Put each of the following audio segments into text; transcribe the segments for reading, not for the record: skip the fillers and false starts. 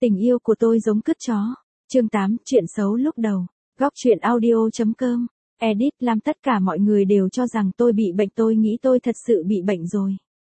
Tình yêu của tôi giống cứt chó. Chương 8, chuyện xấu lúc đầu. Góc truyện audio.com. Edit làm tất cả mọi người đều cho rằng tôi bị bệnh, tôi nghĩ tôi thật sự bị bệnh rồi.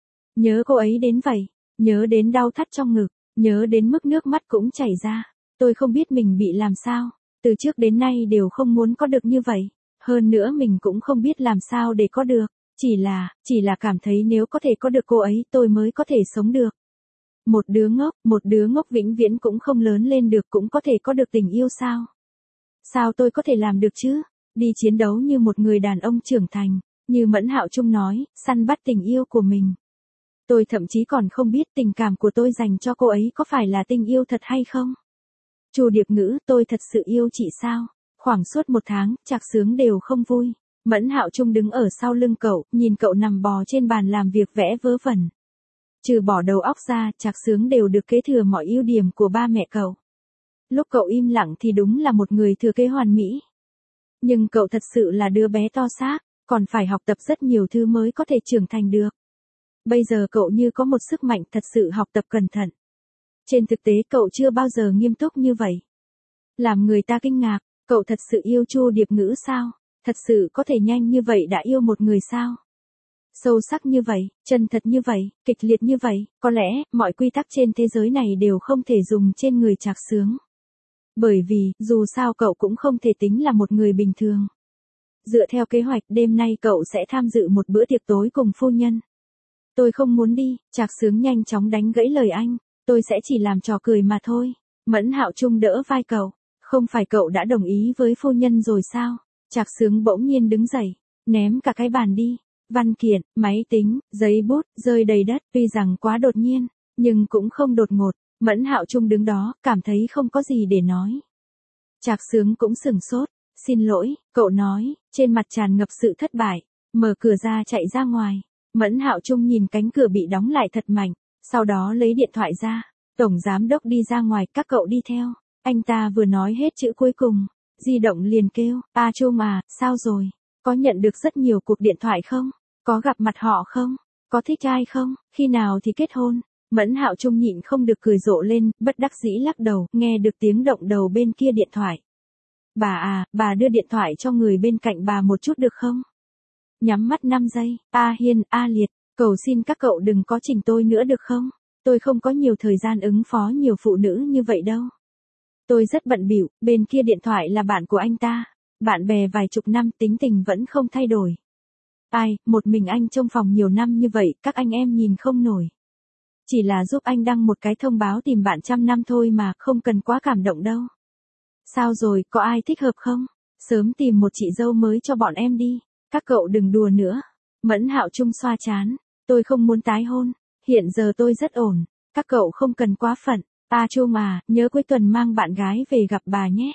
Nhớ cô ấy đến vậy, nhớ đến đau thắt trong ngực, nhớ đến mức nước mắt cũng chảy ra. Tôi không biết mình bị làm sao, từ trước đến nay đều không muốn có được như vậy. Hơn nữa mình cũng không biết làm sao để có được, chỉ là cảm thấy nếu có thể có được cô ấy tôi mới có thể sống được. Một đứa ngốc vĩnh viễn cũng không lớn lên được, cũng có thể có được tình yêu sao? Sao tôi có thể làm được chứ? Đi chiến đấu như một người đàn ông trưởng thành, như Mẫn Hạo Trung nói, săn bắt tình yêu của mình. Tôi thậm chí còn không biết tình cảm của tôi dành cho cô ấy có phải là tình yêu thật hay không. Chu Điệp Ngữ, tôi thật sự yêu chị sao? Khoảng suốt 1 tháng, Trạc Sướng đều không vui. Mẫn Hạo Trung đứng ở sau lưng cậu, nhìn cậu nằm bò trên bàn làm việc vẽ vớ vẩn. Trừ bỏ đầu óc ra, Trạc Sướng đều được kế thừa mọi ưu điểm của ba mẹ cậu. Lúc cậu im lặng thì đúng là một người thừa kế hoàn mỹ. Nhưng cậu thật sự là đứa bé to xác, còn phải học tập rất nhiều thứ mới có thể trưởng thành được. Bây giờ cậu như có một sức mạnh thật sự học tập cẩn thận. Trên thực tế cậu chưa bao giờ nghiêm túc như vậy. Làm người ta kinh ngạc, cậu thật sự yêu Chu Điệp Ngữ sao? Thật sự có thể nhanh như vậy đã yêu một người sao? Sâu sắc như vậy, chân thật như vậy, kịch liệt như vậy, có lẽ, mọi quy tắc trên thế giới này đều không thể dùng trên người Trạc Sướng. Bởi vì, dù sao cậu cũng không thể tính là một người bình thường. Dựa theo kế hoạch, đêm nay cậu sẽ tham dự một bữa tiệc tối cùng phu nhân. Tôi không muốn đi, Trạc Sướng nhanh chóng đánh gãy lời anh, tôi sẽ chỉ làm trò cười mà thôi. Mẫn Hạo Trung đỡ vai cậu, không phải cậu đã đồng ý với phu nhân rồi sao? Trạc Sướng bỗng nhiên đứng dậy, ném cả cái bàn đi. Văn kiện, máy tính, giấy bút, rơi đầy đất, tuy rằng quá đột nhiên, nhưng cũng không đột ngột. Mẫn Hạo Trung đứng đó, cảm thấy không có gì để nói. Trạc Sướng cũng sửng sốt, xin lỗi, cậu nói, trên mặt tràn ngập sự thất bại, mở cửa ra chạy ra ngoài. Mẫn Hạo Trung nhìn cánh cửa bị đóng lại thật mạnh, sau đó lấy điện thoại ra, tổng giám đốc đi ra ngoài, các cậu đi theo. Anh ta vừa nói hết chữ cuối cùng, di động liền kêu, A Trung à, sao rồi? Có nhận được rất nhiều cuộc điện thoại không? Có gặp mặt họ không? Có thích ai không? Khi nào thì kết hôn? Mẫn Hạo Trung nhịn không được cười rộ lên, bất đắc dĩ lắc đầu, nghe được tiếng động đầu bên kia điện thoại. Bà à, bà đưa điện thoại cho người bên cạnh bà một chút được không? Nhắm mắt 5 giây, A Hiên, A Liệt, cầu xin các cậu đừng có chỉnh tôi nữa được không? Tôi không có nhiều thời gian ứng phó nhiều phụ nữ như vậy đâu. Tôi rất bận bịu, bên kia điện thoại là bạn của anh ta. Bạn bè vài chục năm, tính tình vẫn không thay đổi. Ai, một mình anh trong phòng nhiều năm như vậy, các anh em nhìn không nổi. Chỉ là giúp anh đăng một cái thông báo tìm bạn 100 năm thôi mà, không cần quá cảm động đâu. Sao rồi, có ai thích hợp không? Sớm tìm một chị dâu mới cho bọn em đi. Các cậu đừng đùa nữa. Mẫn Hạo Trung xoa trán. Tôi không muốn tái hôn. Hiện giờ tôi rất ổn. Các cậu không cần quá phận. A Trung à, nhớ cuối tuần mang bạn gái về gặp bà nhé.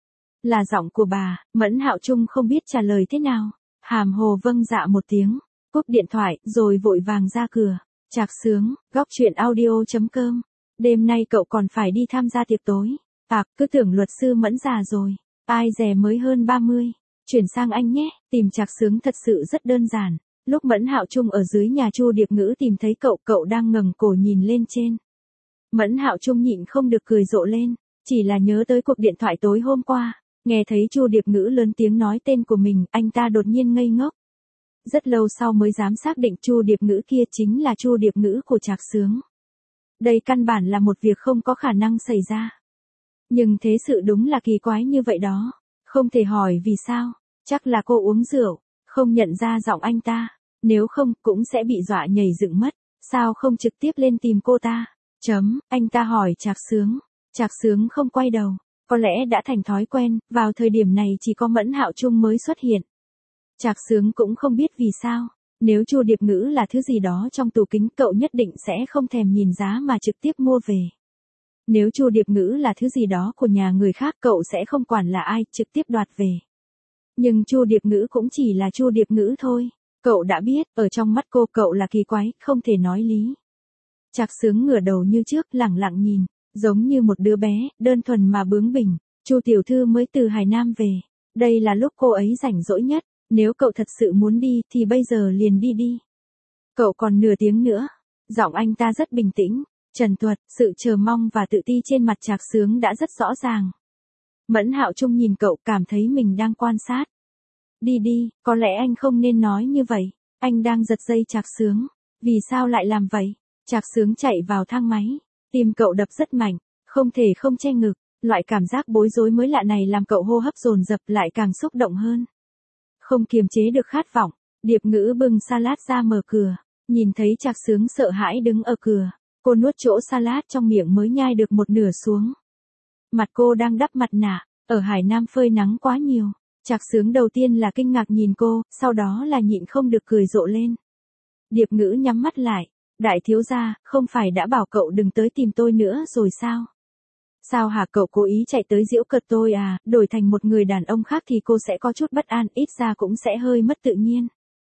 Là giọng của bà. Mẫn Hạo Trung không biết trả lời thế nào. Hàm hồ vâng dạ một tiếng, cúp điện thoại, rồi vội vàng ra cửa. Trạc Sướng, góc truyện audio.com. Đêm nay cậu còn phải đi tham gia tiệc tối. Cứ tưởng luật sư Mẫn già rồi. Ai dè mới hơn 30. Chuyển sang anh nhé, tìm Trạc Sướng thật sự rất đơn giản. Lúc Mẫn Hạo Trung ở dưới nhà Chu Điệp Ngữ tìm thấy cậu đang ngẩng cổ nhìn lên trên. Mẫn Hạo Trung nhịn không được cười rộ lên, chỉ là nhớ tới cuộc điện thoại tối hôm qua. Nghe thấy Chu Điệp Ngữ lớn tiếng nói tên của mình, anh ta đột nhiên ngây ngốc. Rất lâu sau mới dám xác định Chu Điệp Ngữ kia chính là Chu Điệp Ngữ của Trạc Sướng. Đây căn bản là một việc không có khả năng xảy ra. Nhưng thế sự đúng là kỳ quái như vậy đó. Không thể hỏi vì sao, chắc là cô uống rượu, không nhận ra giọng anh ta. Nếu không, cũng sẽ bị dọa nhảy dựng mất. Sao không trực tiếp lên tìm cô ta? Anh ta hỏi Trạc Sướng. Trạc Sướng không quay đầu. Có lẽ đã thành thói quen, vào thời điểm này chỉ có Mẫn Hạo Trung mới xuất hiện. Trạc Sướng cũng không biết vì sao, nếu Chu Điệp Ngữ là thứ gì đó trong tủ kính cậu nhất định sẽ không thèm nhìn giá mà trực tiếp mua về. Nếu Chu Điệp Ngữ là thứ gì đó của nhà người khác cậu sẽ không quản là ai, trực tiếp đoạt về. Nhưng Chu Điệp Ngữ cũng chỉ là Chu Điệp Ngữ thôi. Cậu đã biết, ở trong mắt cô cậu là kỳ quái, không thể nói lý. Trạc Sướng ngửa đầu như trước, lẳng lặng nhìn. Giống như một đứa bé, đơn thuần mà bướng bỉnh. Chu tiểu thư mới từ Hải Nam về. Đây là lúc cô ấy rảnh rỗi nhất. Nếu cậu thật sự muốn đi, thì bây giờ liền đi đi. Cậu còn nửa tiếng nữa. Giọng anh ta rất bình tĩnh. Trần Tuật, sự chờ mong và tự ti trên mặt Trạc Sướng đã rất rõ ràng. Mẫn Hạo Trung nhìn cậu cảm thấy mình đang quan sát. Đi đi, có lẽ anh không nên nói như vậy. Anh đang giật dây Trạc Sướng. Vì sao lại làm vậy? Trạc Sướng chạy vào thang máy. Tim cậu đập rất mạnh, không thể không che ngực. Loại cảm giác bối rối mới lạ này làm cậu hô hấp dồn dập lại càng xúc động hơn. Không kiềm chế được khát vọng, Điệp Ngữ bưng salad ra mở cửa. Nhìn thấy Trạc Sướng sợ hãi đứng ở cửa. Cô nuốt chỗ salad trong miệng mới nhai được một nửa xuống. Mặt cô đang đắp mặt nạ, ở Hải Nam phơi nắng quá nhiều. Trạc Sướng đầu tiên là kinh ngạc nhìn cô, sau đó là nhịn không được cười rộ lên. Điệp Ngữ nhắm mắt lại. Đại thiếu gia, không phải đã bảo cậu đừng tới tìm tôi nữa rồi sao? Sao hả, cậu cố ý chạy tới giễu cợt tôi à? Đổi thành một người đàn ông khác thì cô sẽ có chút bất an, ít ra cũng sẽ hơi mất tự nhiên.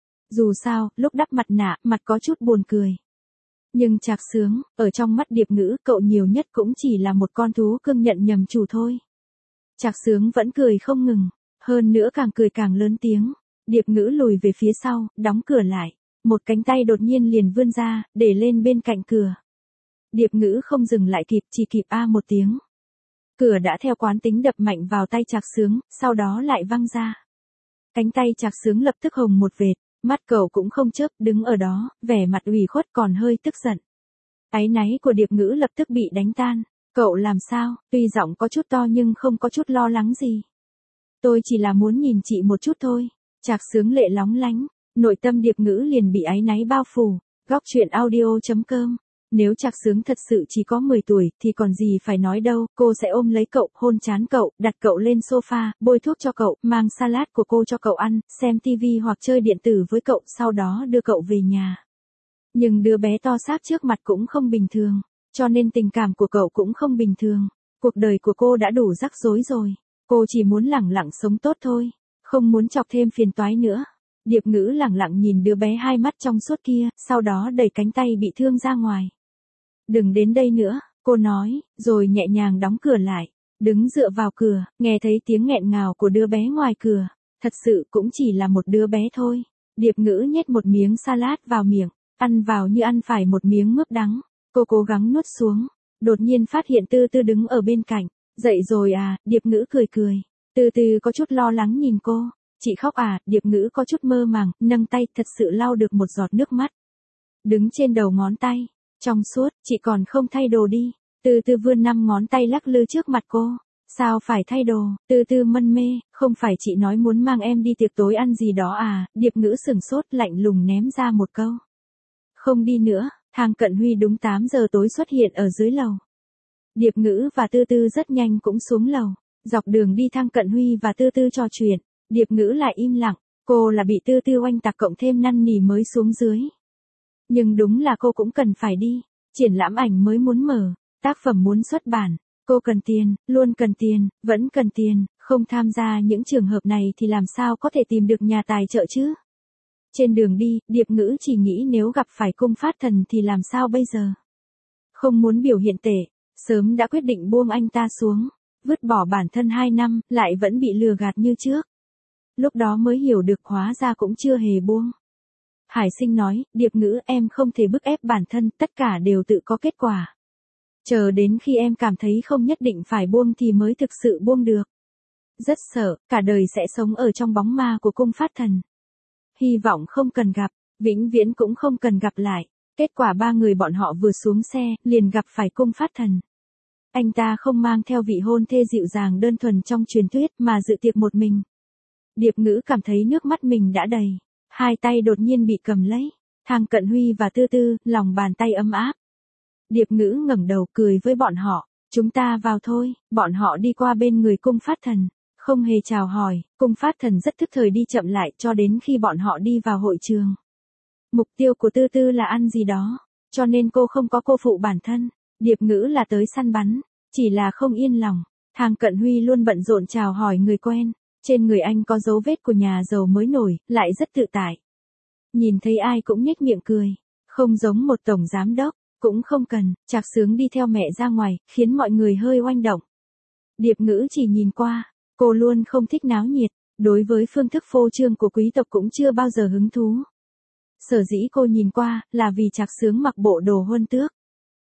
Dù sao, lúc đắp mặt nạ, mặt có chút buồn cười. Nhưng Trạc Sướng, ở trong mắt Điệp Ngữ, cậu nhiều nhất cũng chỉ là một con thú cưng nhận nhầm chủ thôi. Trạc Sướng vẫn cười không ngừng, hơn nữa càng cười càng lớn tiếng. Điệp Ngữ lùi về phía sau, đóng cửa lại. Một cánh tay đột nhiên liền vươn ra, để lên bên cạnh cửa. Điệp Ngữ không dừng lại kịp, chỉ kịp a một tiếng. Cửa đã theo quán tính đập mạnh vào tay Trạc Sướng, sau đó lại văng ra. Cánh tay Trạc Sướng lập tức hồng một vệt, mắt cậu cũng không chớp, đứng ở đó, vẻ mặt ủy khuất còn hơi tức giận. Áy náy của Điệp Ngữ lập tức bị đánh tan. Cậu làm sao? Tuy giọng có chút to nhưng không có chút lo lắng gì. Tôi chỉ là muốn nhìn chị một chút thôi. Trạc Sướng lệ lóng lánh. Nội tâm Điệp Ngữ liền bị áy náy bao phủ. Góc truyện audio.com. Nếu Trạc Sướng thật sự chỉ có 10 tuổi thì còn gì phải nói đâu, cô sẽ ôm lấy cậu, hôn trán cậu, đặt cậu lên sofa, bôi thuốc cho cậu, mang salad của cô cho cậu ăn, xem tivi hoặc chơi điện tử với cậu, sau đó đưa cậu về nhà. Nhưng đứa bé to xác trước mặt cũng không bình thường, cho nên tình cảm của cậu cũng không bình thường. Cuộc đời của cô đã đủ rắc rối rồi, cô chỉ muốn lẳng lặng sống tốt thôi, không muốn chọc thêm phiền toái nữa. Điệp Ngữ lẳng lặng nhìn đứa bé hai mắt trong suốt kia, sau đó đẩy cánh tay bị thương ra ngoài. Đừng đến đây nữa, cô nói, rồi nhẹ nhàng đóng cửa lại. Đứng dựa vào cửa, nghe thấy tiếng nghẹn ngào của đứa bé ngoài cửa. Thật sự cũng chỉ là một đứa bé thôi. Điệp Ngữ nhét một miếng salad vào miệng, ăn vào như ăn phải một miếng mướp đắng. Cô cố gắng nuốt xuống, đột nhiên phát hiện Tư Tư đứng ở bên cạnh. Dậy rồi à? Điệp Ngữ cười cười. Tư Tư có chút lo lắng nhìn cô. Chị khóc à? Điệp Ngữ có chút mơ màng, nâng tay thật sự lau được một giọt nước mắt. Đứng trên đầu ngón tay. Trong suốt, chị còn không thay đồ đi. Tư Tư vươn 5 ngón tay lắc lư trước mặt cô. Sao phải thay đồ? Tư Tư mân mê, không phải chị nói muốn mang em đi tiệc tối ăn gì đó à? Điệp Ngữ sửng sốt lạnh lùng ném ra một câu. Không đi nữa. Thang Cận Huy đúng 8 giờ tối xuất hiện ở dưới lầu. Điệp Ngữ và Tư Tư rất nhanh cũng xuống lầu. Dọc đường đi Thang Cận Huy và Tư Tư trò chuyện. Điệp Ngữ lại im lặng. Cô là bị Tư Tư oanh tạc cộng thêm năn nỉ mới xuống dưới. Nhưng đúng là cô cũng cần phải đi. Triển lãm ảnh mới muốn mở, tác phẩm muốn xuất bản. Cô cần tiền, luôn cần tiền, vẫn cần tiền. Không tham gia những trường hợp này thì làm sao có thể tìm được nhà tài trợ chứ? Trên đường đi, Điệp Ngữ chỉ nghĩ nếu gặp phải Cung Phát Thần thì làm sao bây giờ? Không muốn biểu hiện tệ, sớm đã quyết định buông anh ta xuống. Vứt bỏ bản thân 2 năm, lại vẫn bị lừa gạt như trước. Lúc đó mới hiểu được hóa ra cũng chưa hề buông. Hải Sinh nói, Điệp Ngữ em không thể bức ép bản thân, tất cả đều tự có kết quả. Chờ đến khi em cảm thấy không nhất định phải buông thì mới thực sự buông được. Rất sợ, cả đời sẽ sống ở trong bóng ma của Cung Phát Thần. Hy vọng không cần gặp, vĩnh viễn cũng không cần gặp lại. Kết quả 3 người bọn họ vừa xuống xe, liền gặp phải Cung Phát Thần. Anh ta không mang theo vị hôn thê dịu dàng đơn thuần trong truyền thuyết mà dự tiệc một mình. Điệp Ngữ cảm thấy nước mắt mình đã đầy. Hai tay đột nhiên bị cầm lấy. Thang Cận Huy và Tư Tư, lòng bàn tay ấm áp. Điệp Ngữ ngẩng đầu cười với bọn họ. Chúng ta vào thôi. Bọn họ đi qua bên người Cung Phát Thần. Không hề chào hỏi, Cung Phát Thần rất thức thời đi chậm lại cho đến khi bọn họ đi vào hội trường. Mục tiêu của Tư Tư là ăn gì đó, cho nên cô không có cô phụ bản thân. Điệp Ngữ là tới săn bắn, chỉ là không yên lòng. Thang Cận Huy luôn bận rộn chào hỏi người quen. Trên người anh có dấu vết của nhà giàu mới nổi, lại rất tự tại. Nhìn thấy ai cũng nhếch miệng cười. Không giống một tổng giám đốc, cũng không cần. Trạc Sướng đi theo mẹ ra ngoài, khiến mọi người hơi oanh động. Điệp Ngữ chỉ nhìn qua. Cô luôn không thích náo nhiệt, đối với phương thức phô trương của quý tộc cũng chưa bao giờ hứng thú. Sở dĩ cô nhìn qua, là vì Trạc Sướng mặc bộ đồ huân tước.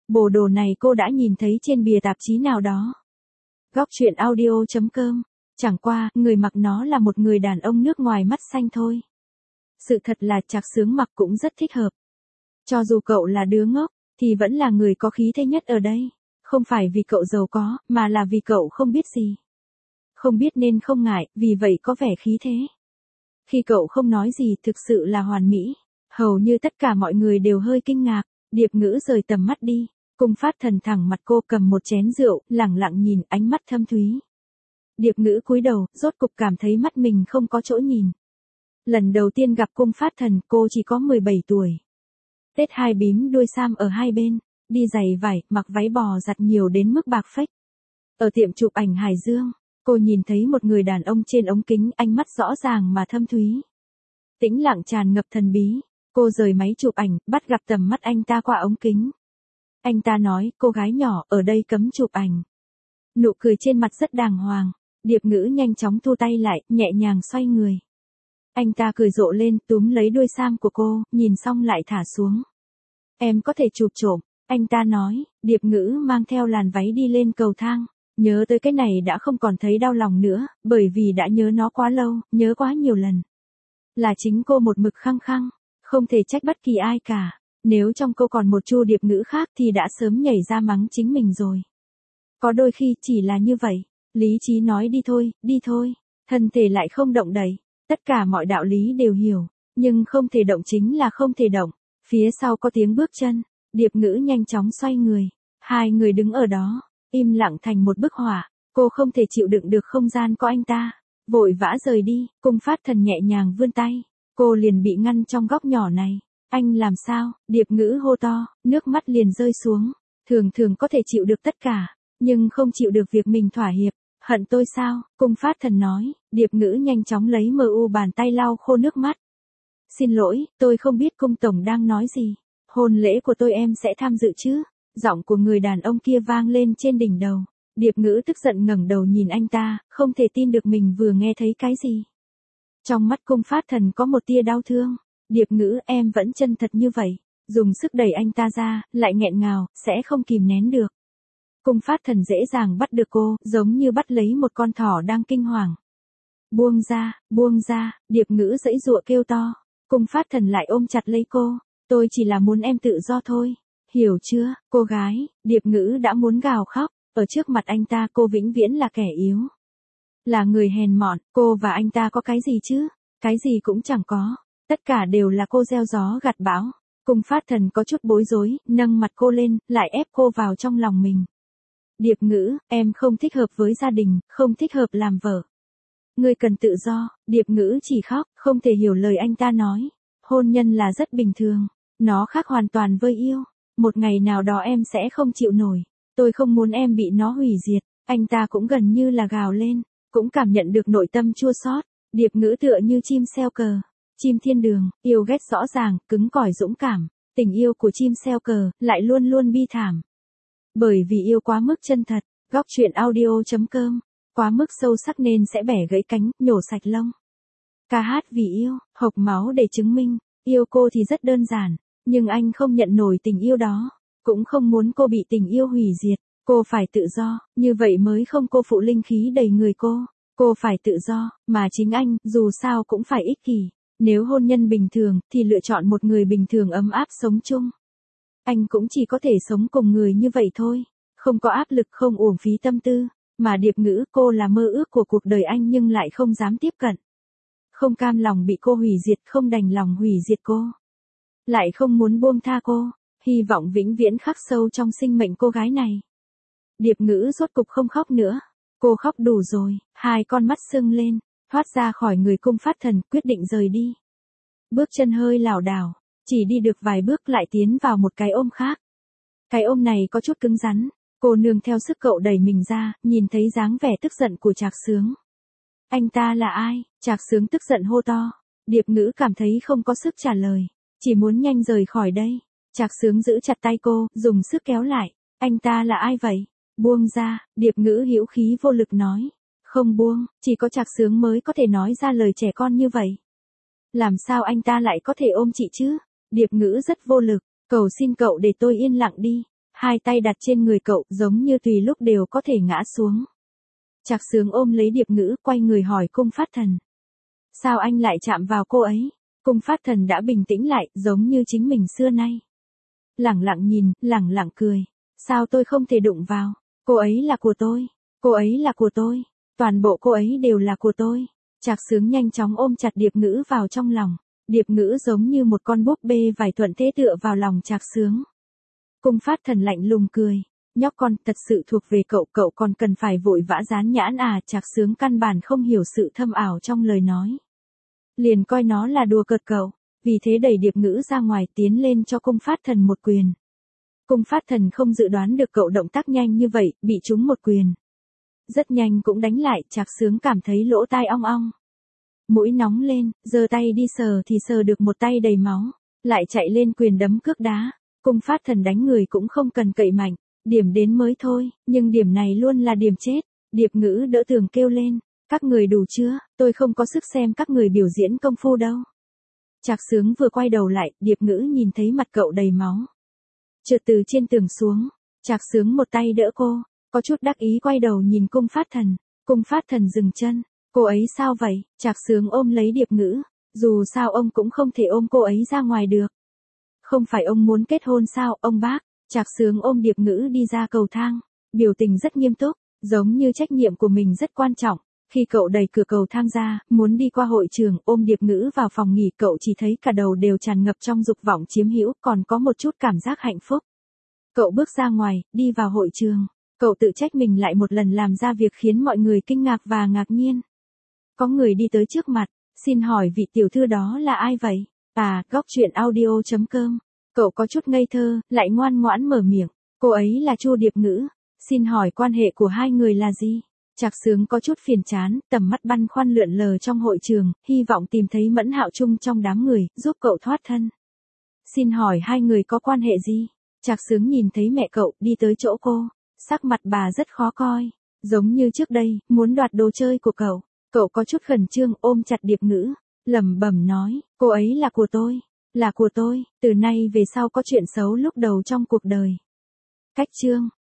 Bộ đồ này cô đã nhìn thấy trên bìa tạp chí nào đó. Góc truyện audio.com. Chẳng qua, người mặc nó là một người đàn ông nước ngoài mắt xanh thôi. Sự thật là Trạc Sướng mặc cũng rất thích hợp. Cho dù cậu là đứa ngốc, thì vẫn là người có khí thế nhất ở đây. Không phải vì cậu giàu có, mà là vì cậu không biết gì. Không biết nên không ngại, vì vậy có vẻ khí thế. Khi cậu không nói gì thực sự là hoàn mỹ. Hầu như tất cả mọi người đều hơi kinh ngạc. Điệp Ngữ rời tầm mắt đi. Cung Phát Thần thẳng mặt cô cầm một chén rượu, lẳng lặng nhìn, ánh mắt thâm thúy. Điệp Ngữ cúi đầu, rốt cục cảm thấy mắt mình không có chỗ nhìn. Lần đầu tiên gặp Cung Phát Thần, cô chỉ có 17 tuổi. Tết hai bím đuôi sam ở hai bên, đi giày vải, mặc váy bò giặt nhiều đến mức bạc phách. Ở tiệm chụp ảnh Hải Dương, cô nhìn thấy một người đàn ông trên ống kính, ánh mắt rõ ràng mà thâm thúy. Tĩnh lặng tràn ngập thần bí. Cô rời máy chụp ảnh, bắt gặp tầm mắt anh ta qua ống kính. Anh ta nói, cô gái nhỏ, ở đây cấm chụp ảnh. Nụ cười trên mặt rất đàng hoàng. Điệp Ngữ nhanh chóng thu tay lại, nhẹ nhàng xoay người. Anh ta cười rộ lên, túm lấy đuôi sam của cô, nhìn xong lại thả xuống. Em có thể chụp trộm, anh ta nói. Điệp Ngữ mang theo làn váy đi lên cầu thang. Nhớ tới cái này đã không còn thấy đau lòng nữa, bởi vì đã nhớ nó quá lâu, nhớ quá nhiều lần. Là chính cô một mực khăng khăng, không thể trách bất kỳ ai cả. Nếu trong cô còn một Chu Điệp Ngữ khác thì đã sớm nhảy ra mắng chính mình rồi. Có đôi khi chỉ là như vậy, lý trí nói đi thôi, thân thể lại không động đậy. Tất cả mọi đạo lý đều hiểu, nhưng không thể động chính là không thể động. Phía sau có tiếng bước chân, Điệp Ngữ nhanh chóng xoay người. Hai người đứng ở đó, im lặng thành một bức họa. Cô không thể chịu đựng được không gian có anh ta, vội vã rời đi. Cung Phát Thần nhẹ nhàng vươn tay, cô liền bị ngăn trong góc nhỏ này. Anh làm sao? Điệp Ngữ hô to, nước mắt liền rơi xuống. Thường có thể chịu được tất cả, nhưng không chịu được việc mình thỏa hiệp. Hận tôi sao? Cung Phát Thần nói. Điệp Ngữ nhanh chóng lấy bàn tay lau khô nước mắt. Xin lỗi, tôi không biết Cung tổng đang nói gì. Hôn lễ của tôi em sẽ tham dự chứ? Giọng của người đàn ông kia vang lên trên đỉnh đầu. Điệp Ngữ tức giận ngẩng đầu nhìn anh ta, không thể tin được mình vừa nghe thấy cái gì. Trong mắt Cung Phát Thần có một tia đau thương. Điệp Ngữ, em vẫn chân thật như vậy. Dùng sức đẩy anh ta ra, lại nghẹn ngào, sẽ không kìm nén được. Cung Phát Thần dễ dàng bắt được cô, giống như bắt lấy một con thỏ đang kinh hoàng. Buông ra, Điệp Ngữ giãy giụa kêu to. Cung Phát Thần lại ôm chặt lấy cô. Tôi chỉ là muốn em tự do thôi. Hiểu chưa, cô gái? Điệp Ngữ đã muốn gào khóc. Ở trước mặt anh ta cô vĩnh viễn là kẻ yếu. Là người hèn mọn, cô và anh ta có cái gì chứ? Cái gì cũng chẳng có. Tất cả đều là cô gieo gió gặt bão. Cung Phát Thần có chút bối rối, nâng mặt cô lên, lại ép cô vào trong lòng mình. Điệp Ngữ, em không thích hợp với gia đình, không thích hợp làm vợ. Ngươi cần tự do. Điệp Ngữ chỉ khóc, không thể hiểu lời anh ta nói. Hôn nhân là rất bình thường. Nó khác hoàn toàn với yêu. Một ngày nào đó em sẽ không chịu nổi. Tôi không muốn em bị nó hủy diệt. Anh ta cũng gần như là gào lên. Cũng cảm nhận được nội tâm chua xót. Điệp Ngữ tựa như chim seo cờ. Chim thiên đường, yêu ghét rõ ràng, cứng cỏi dũng cảm. Tình yêu của chim seo cờ, lại luôn luôn bi thảm. Bởi vì yêu quá mức chân thật. Góc truyện audio.com. Quá mức sâu sắc nên sẽ bẻ gãy cánh, nhổ sạch lông. Ca hát vì yêu, hộc máu để chứng minh. Yêu cô thì rất đơn giản. Nhưng anh không nhận nổi tình yêu đó. Cũng không muốn cô bị tình yêu hủy diệt. Cô phải tự do, như vậy mới không cô phụ linh khí đầy người cô. Cô phải tự do, mà chính anh, dù sao cũng phải ích kỷ. Nếu hôn nhân bình thường, thì lựa chọn một người bình thường ấm áp sống chung. Anh cũng chỉ có thể sống cùng người như vậy thôi. Không có áp lực, không uổng phí tâm tư. Mà Điệp Ngữ, cô là mơ ước của cuộc đời anh nhưng lại không dám tiếp cận. Không cam lòng bị cô hủy diệt, không đành lòng hủy diệt cô. Lại không muốn buông tha cô. Hy vọng vĩnh viễn khắc sâu trong sinh mệnh cô gái này. Điệp Ngữ rốt cục không khóc nữa. Cô khóc đủ rồi, hai con mắt sưng lên, thoát ra khỏi người Cung Phát Thần, quyết định rời đi. Bước chân hơi lảo đảo, chỉ đi được vài bước lại tiến vào một cái ôm khác. Cái ôm này có chút cứng rắn, cô nương theo sức cậu đẩy mình ra, nhìn thấy dáng vẻ tức giận của Trạc Sướng. Anh ta là ai? Trạc Sướng tức giận hô to. Điệp Ngữ cảm thấy không có sức trả lời, chỉ muốn nhanh rời khỏi đây. Trạc Sướng giữ chặt tay cô, dùng sức kéo lại. Anh ta là ai vậy? Buông ra, Điệp Ngữ hữu khí vô lực nói. Không buông, chỉ có Trạc Sướng mới có thể nói ra lời trẻ con như vậy. Làm sao anh ta lại có thể ôm chị chứ? Điệp Ngữ rất vô lực, cầu xin cậu để tôi yên lặng đi. hai tay đặt trên người cậu giống như tùy lúc đều có thể ngã xuống. Trạc Sướng ôm lấy Điệp Ngữ quay người hỏi Cung Phát Thần. Sao anh lại chạm vào cô ấy? Cung Phát Thần đã bình tĩnh lại giống như chính mình xưa nay. Lẳng lặng nhìn, lẳng lặng cười. Sao tôi không thể đụng vào? Cô ấy là của tôi. Cô ấy là của tôi. Toàn bộ cô ấy đều là của tôi. Trạc Sướng nhanh chóng ôm chặt Điệp Ngữ vào trong lòng. Điệp Ngữ giống như một con búp bê vải thuận thế tựa vào lòng Trạc Sướng. Cung Phát Thần lạnh lùng cười. Nhóc con thật sự thuộc về cậu, cậu còn cần phải vội vã dán nhãn à? Trạc Sướng căn bản không hiểu sự thâm ảo trong lời nói. Liền coi nó là đùa cợt cậu, vì thế đẩy Điệp Ngữ ra ngoài tiến lên cho Cung Phát Thần một quyền. Cung Phát Thần không dự đoán được cậu động tác nhanh như vậy, bị trúng một quyền. Rất nhanh cũng đánh lại, Trạc Sướng cảm thấy lỗ tai ong ong. Mũi nóng lên, giơ tay đi sờ thì sờ được một tay đầy máu, lại chạy lên quyền đấm cước đá. Cung Phát Thần đánh người cũng không cần cậy mạnh, điểm đến mới thôi, nhưng điểm này luôn là điểm chết. Điệp Ngữ đỡ tường kêu lên, các người đủ chưa, tôi không có sức xem các người biểu diễn công phu đâu. Trạc Sướng vừa quay đầu lại, Điệp Ngữ nhìn thấy mặt cậu đầy máu. Trượt từ trên tường xuống, Trạc Sướng một tay đỡ cô, có chút đắc ý quay đầu nhìn Cung Phát Thần. Cung Phát Thần dừng chân, cô ấy sao vậy? Trạc Sướng ôm lấy Điệp Ngữ, dù sao ông cũng không thể ôm cô ấy ra ngoài được. Không phải ông muốn kết hôn sao, ông bác? Trạc Sướng ôm Điệp Ngữ đi ra cầu thang, biểu tình rất nghiêm túc, giống như trách nhiệm của mình rất quan trọng. Khi cậu đẩy cửa cầu thang ra, muốn đi qua hội trường, ôm Điệp Ngữ vào phòng nghỉ, cậu chỉ thấy cả đầu đều tràn ngập trong dục vọng chiếm hữu, còn có một chút cảm giác hạnh phúc. Cậu bước ra ngoài, đi vào hội trường, cậu tự trách mình lại một lần làm ra việc khiến mọi người kinh ngạc và ngạc nhiên. Có người đi tới trước mặt, xin hỏi vị tiểu thư đó là ai vậy? À, Góc Truyện Audio.com. Cậu có chút ngây thơ, lại ngoan ngoãn mở miệng. Cô ấy là Chu Điệp Ngữ. Xin hỏi quan hệ của hai người là gì? Trạc Sướng có chút phiền chán, tầm mắt băn khoăn lượn lờ trong hội trường, hy vọng tìm thấy Mẫn Hạo Trung trong đám người, giúp cậu thoát thân. Xin hỏi hai người có quan hệ gì? Trạc Sướng nhìn thấy mẹ cậu đi tới chỗ cô, sắc mặt bà rất khó coi, giống như trước đây, muốn đoạt đồ chơi của cậu. Cậu có chút khẩn trương ôm chặt Điệp Ngữ, lẩm bẩm nói, cô ấy là của tôi, là của tôi, từ nay về sau có chuyện xấu lúc đầu trong cuộc đời. Cách chương